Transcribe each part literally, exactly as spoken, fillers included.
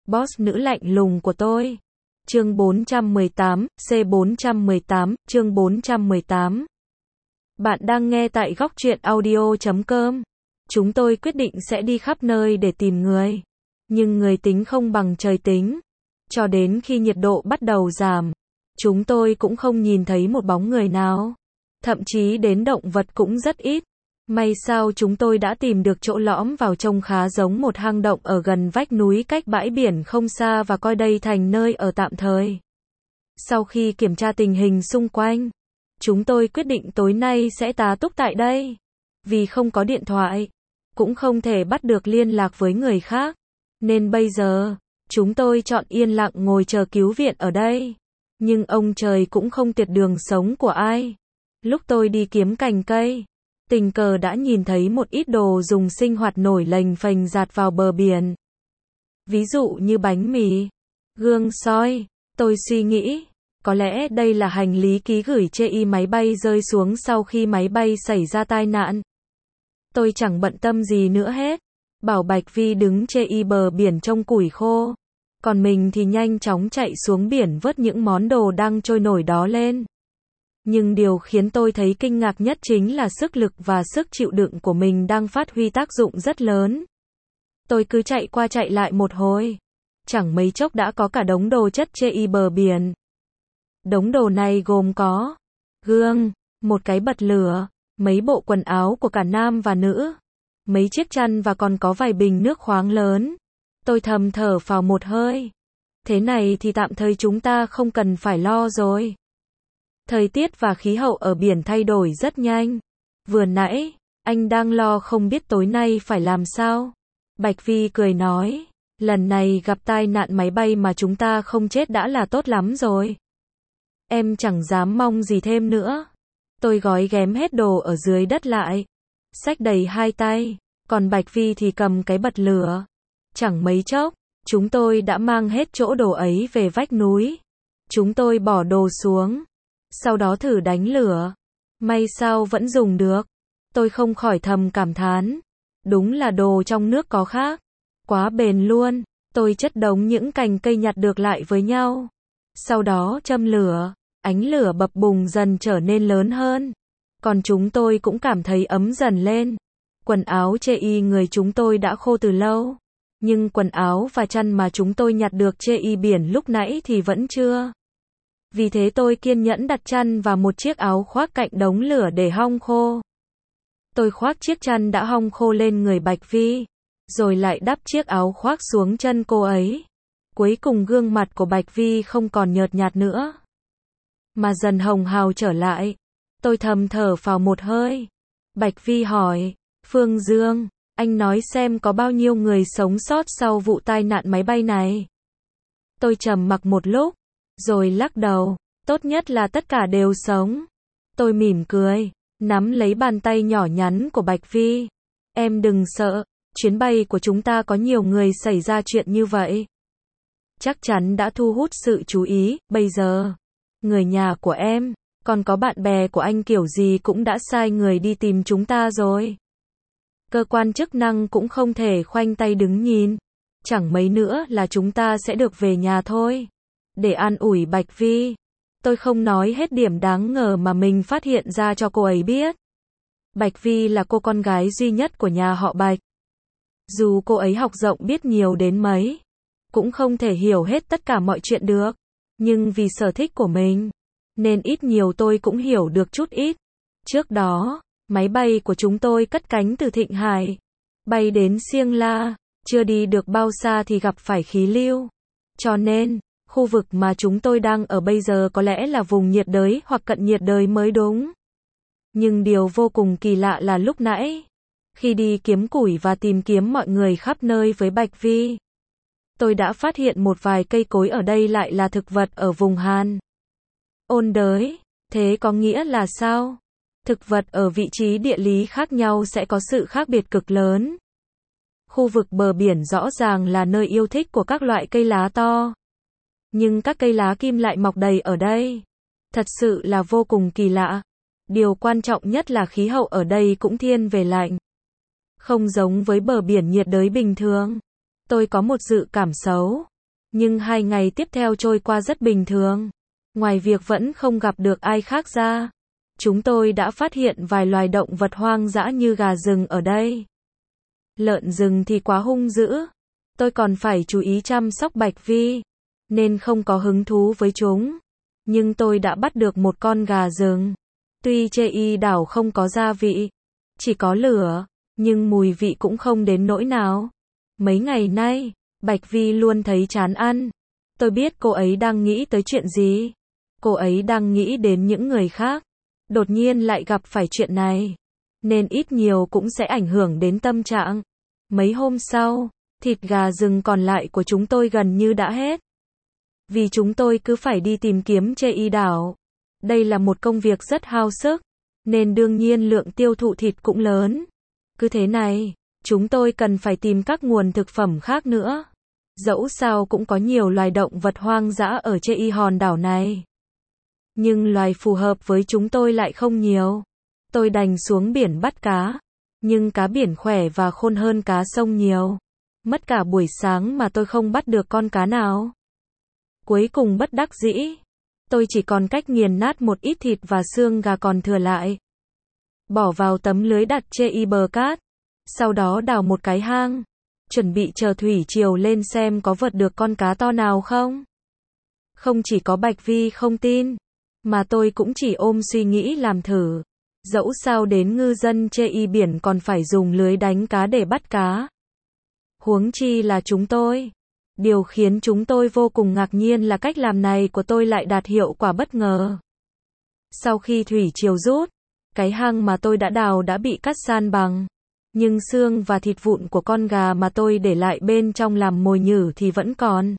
boss nữ lạnh lùng của tôi. Chương bốn trăm mười tám, C bốn trăm mười tám, chương bốn trăm mười tám. Bạn đang nghe tại góc truyện audio chấm com. Chúng tôi quyết định sẽ đi khắp nơi để tìm người. Nhưng người tính không bằng trời tính. Cho đến khi nhiệt độ bắt đầu giảm, chúng tôi cũng không nhìn thấy một bóng người nào. Thậm chí đến động vật cũng rất ít. May sao chúng tôi đã tìm được chỗ lõm vào trông khá giống một hang động ở gần vách núi cách bãi biển không xa và coi đây thành nơi ở tạm thời. Sau khi kiểm tra tình hình xung quanh, chúng tôi quyết định tối nay sẽ tá túc tại đây. Vì không có điện thoại, cũng không thể bắt được liên lạc với người khác, nên bây giờ, chúng tôi chọn yên lặng ngồi chờ cứu viện ở đây. Nhưng ông trời cũng không tuyệt đường sống của ai. Lúc tôi đi kiếm cành cây, tình cờ đã nhìn thấy một ít đồ dùng sinh hoạt nổi lềnh phềnh dạt vào bờ biển. Ví dụ như bánh mì, gương soi. Tôi suy nghĩ, có lẽ đây là hành lý ký gửi chê y máy bay rơi xuống sau khi máy bay xảy ra tai nạn. Tôi chẳng bận tâm gì nữa hết. Bảo Bạch Vi đứng chê y bờ biển trông củi khô. Còn mình thì nhanh chóng chạy xuống biển vớt những món đồ đang trôi nổi đó lên. Nhưng điều khiến tôi thấy kinh ngạc nhất chính là sức lực và sức chịu đựng của mình đang phát huy tác dụng rất lớn. Tôi cứ chạy qua chạy lại một hồi. Chẳng mấy chốc đã có cả đống đồ chất chê y bờ biển. Đống đồ này gồm có gương, một cái bật lửa, mấy bộ quần áo của cả nam và nữ, mấy chiếc chăn và còn có vài bình nước khoáng lớn. Tôi thầm thở phào một hơi. Thế này thì tạm thời chúng ta không cần phải lo rồi. Thời tiết và khí hậu ở biển thay đổi rất nhanh. Vừa nãy, anh đang lo không biết tối nay phải làm sao. Bạch Vi cười nói, lần này gặp tai nạn máy bay mà chúng ta không chết đã là tốt lắm rồi. Em chẳng dám mong gì thêm nữa. Tôi gói ghém hết đồ ở dưới đất lại, xách đầy hai tay, còn Bạch Vi thì cầm cái bật lửa. Chẳng mấy chốc, chúng tôi đã mang hết chỗ đồ ấy về vách núi. Chúng tôi bỏ đồ xuống, sau đó thử đánh lửa. May sao vẫn dùng được. Tôi không khỏi thầm cảm thán. Đúng là đồ trong nước có khác. Quá bền luôn. Tôi chất đống những cành cây nhặt được lại với nhau. Sau đó châm lửa. Ánh lửa bập bùng dần trở nên lớn hơn. Còn chúng tôi cũng cảm thấy ấm dần lên. Quần áo chê y người chúng tôi đã khô từ lâu. Nhưng quần áo và chăn mà chúng tôi nhặt được chê y biển lúc nãy thì vẫn chưa. Vì thế tôi kiên nhẫn đặt chăn và một chiếc áo khoác cạnh đống lửa để hong khô. Tôi khoác chiếc chăn đã hong khô lên người Bạch Vi, rồi lại đắp chiếc áo khoác xuống chân cô ấy. Cuối cùng gương mặt của Bạch Vi không còn nhợt nhạt nữa, mà dần hồng hào trở lại. Tôi thầm thở phào một hơi. Bạch Vi hỏi, Phương Dương, anh nói xem có bao nhiêu người sống sót sau vụ tai nạn máy bay này? Tôi trầm mặc một lúc, rồi lắc đầu, tốt nhất là tất cả đều sống. Tôi mỉm cười, nắm lấy bàn tay nhỏ nhắn của Bạch Vi. Em đừng sợ, chuyến bay của chúng ta có nhiều người xảy ra chuyện như vậy. Chắc chắn đã thu hút sự chú ý, bây giờ, người nhà của em, còn có bạn bè của anh kiểu gì cũng đã sai người đi tìm chúng ta rồi. Cơ quan chức năng cũng không thể khoanh tay đứng nhìn. Chẳng mấy nữa là chúng ta sẽ được về nhà thôi. Để an ủi Bạch Vi, tôi không nói hết điểm đáng ngờ mà mình phát hiện ra cho cô ấy biết. Bạch Vi là cô con gái duy nhất của nhà họ Bạch. Dù cô ấy học rộng biết nhiều đến mấy, cũng không thể hiểu hết tất cả mọi chuyện được. Nhưng vì sở thích của mình, nên ít nhiều tôi cũng hiểu được chút ít. Trước đó, máy bay của chúng tôi cất cánh từ Thịnh Hải, bay đến Siêng La, chưa đi được bao xa thì gặp phải khí lưu. Cho nên, khu vực mà chúng tôi đang ở bây giờ có lẽ là vùng nhiệt đới hoặc cận nhiệt đới mới đúng. Nhưng điều vô cùng kỳ lạ là lúc nãy, khi đi kiếm củi và tìm kiếm mọi người khắp nơi với Bạch Vi, tôi đã phát hiện một vài cây cối ở đây lại là thực vật ở vùng Hàn ôn đới. Thế có nghĩa là sao? Thực vật ở vị trí địa lý khác nhau sẽ có sự khác biệt cực lớn. Khu vực bờ biển rõ ràng là nơi yêu thích của các loại cây lá to. Nhưng các cây lá kim lại mọc đầy ở đây. Thật sự là vô cùng kỳ lạ. Điều quan trọng nhất là khí hậu ở đây cũng thiên về lạnh. Không giống với bờ biển nhiệt đới bình thường. Tôi có một dự cảm xấu. Nhưng hai ngày tiếp theo trôi qua rất bình thường. Ngoài việc vẫn không gặp được ai khác ra, chúng tôi đã phát hiện vài loài động vật hoang dã như gà rừng ở đây. Lợn rừng thì quá hung dữ. Tôi còn phải chú ý chăm sóc Bạch Vi, nên không có hứng thú với chúng. Nhưng tôi đã bắt được một con gà rừng. Tuy chê y đảo không có gia vị, chỉ có lửa, nhưng mùi vị cũng không đến nỗi nào. Mấy ngày nay, Bạch Vi luôn thấy chán ăn. Tôi biết cô ấy đang nghĩ tới chuyện gì. Cô ấy đang nghĩ đến những người khác. Đột nhiên lại gặp phải chuyện này, nên ít nhiều cũng sẽ ảnh hưởng đến tâm trạng. Mấy hôm sau, thịt gà rừng còn lại của chúng tôi gần như đã hết. Vì chúng tôi cứ phải đi tìm kiếm chê y đảo. Đây là một công việc rất hao sức, nên đương nhiên lượng tiêu thụ thịt cũng lớn. Cứ thế này, chúng tôi cần phải tìm các nguồn thực phẩm khác nữa. Dẫu sao cũng có nhiều loài động vật hoang dã ở chê y hòn đảo này. Nhưng loài phù hợp với chúng tôi lại không nhiều. Tôi đành xuống biển bắt cá. Nhưng cá biển khỏe và khôn hơn cá sông nhiều. Mất cả buổi sáng mà tôi không bắt được con cá nào. Cuối cùng bất đắc dĩ, tôi chỉ còn cách nghiền nát một ít thịt và xương gà còn thừa lại. Bỏ vào tấm lưới đặt trên bờ cát. Sau đó đào một cái hang. Chuẩn bị chờ thủy triều lên xem có vớt được con cá to nào không. Không chỉ có Bạch Vi không tin, mà tôi cũng chỉ ôm suy nghĩ làm thử. Dẫu sao đến ngư dân trên biển còn phải dùng lưới đánh cá để bắt cá. Huống chi là chúng tôi. Điều khiến chúng tôi vô cùng ngạc nhiên là cách làm này của tôi lại đạt hiệu quả bất ngờ. Sau khi thủy triều rút, cái hang mà tôi đã đào đã bị cắt san bằng. Nhưng xương và thịt vụn của con gà mà tôi để lại bên trong làm mồi nhử thì vẫn còn.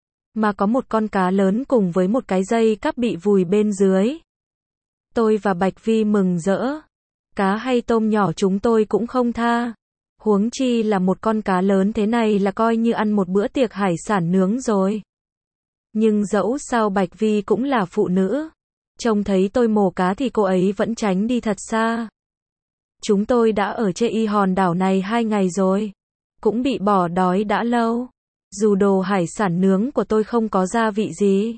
Mà có một con cá lớn cùng với một cái dây cắp bị vùi bên dưới. Tôi và Bạch Vi mừng rỡ. Cá hay tôm nhỏ chúng tôi cũng không tha. Huống chi là một con cá lớn thế này là coi như ăn một bữa tiệc hải sản nướng rồi. Nhưng dẫu sao Bạch Vi cũng là phụ nữ. Trông thấy tôi mổ cá thì cô ấy vẫn tránh đi thật xa. Chúng tôi đã ở trên hòn đảo này hai ngày rồi. Cũng bị bỏ đói đã lâu. Dù đồ hải sản nướng của tôi không có gia vị gì,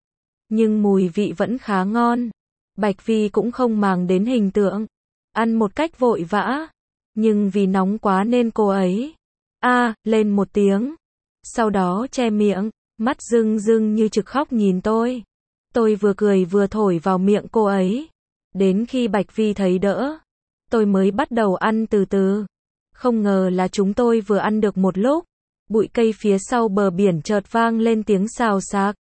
nhưng mùi vị vẫn khá ngon. Bạch Vi cũng không màng đến hình tượng. Ăn một cách vội vã. Nhưng vì nóng quá nên cô ấy a à, lên một tiếng. Sau đó che miệng, mắt rưng rưng như trực khóc nhìn tôi. Tôi vừa cười vừa thổi vào miệng cô ấy. Đến khi Bạch Vi thấy đỡ, tôi mới bắt đầu ăn từ từ. Không ngờ là chúng tôi vừa ăn được một lúc, bụi cây phía sau bờ biển chợt vang lên tiếng xào xạc.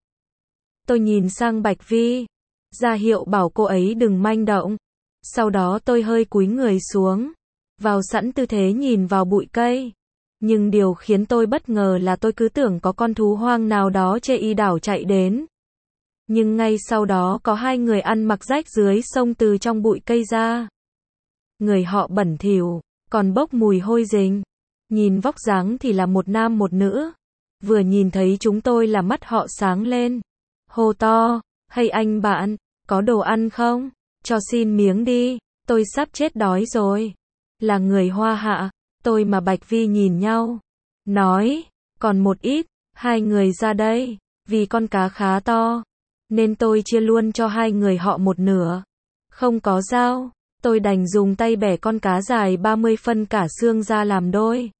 Tôi nhìn sang Bạch Vi, ra hiệu bảo cô ấy đừng manh động. Sau đó tôi hơi cúi người xuống, vào sẵn tư thế nhìn vào bụi cây. Nhưng điều khiến tôi bất ngờ là tôi cứ tưởng có con thú hoang nào đó trên đảo chạy đến. Nhưng ngay sau đó có hai người ăn mặc rách dưới sông từ trong bụi cây ra. Người họ bẩn thỉu, còn bốc mùi hôi rình. Nhìn vóc dáng thì là một nam một nữ. Vừa nhìn thấy chúng tôi là mắt họ sáng lên. Hô to, hay anh bạn, có đồ ăn không? Cho xin miếng đi, tôi sắp chết đói rồi. Là người Hoa Hạ, tôi mà Bạch Vi nhìn nhau. Nói, còn một ít, hai người ra đây. Vì con cá khá to, nên tôi chia luôn cho hai người họ một nửa. Không có dao, tôi đành dùng tay bẻ con cá dài ba mươi phân cả xương ra làm đôi.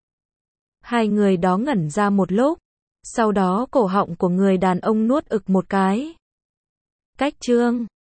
Hai người đó ngẩn ra một lúc. Sau đó cổ họng của người đàn ông nuốt ực một cái. Cách chương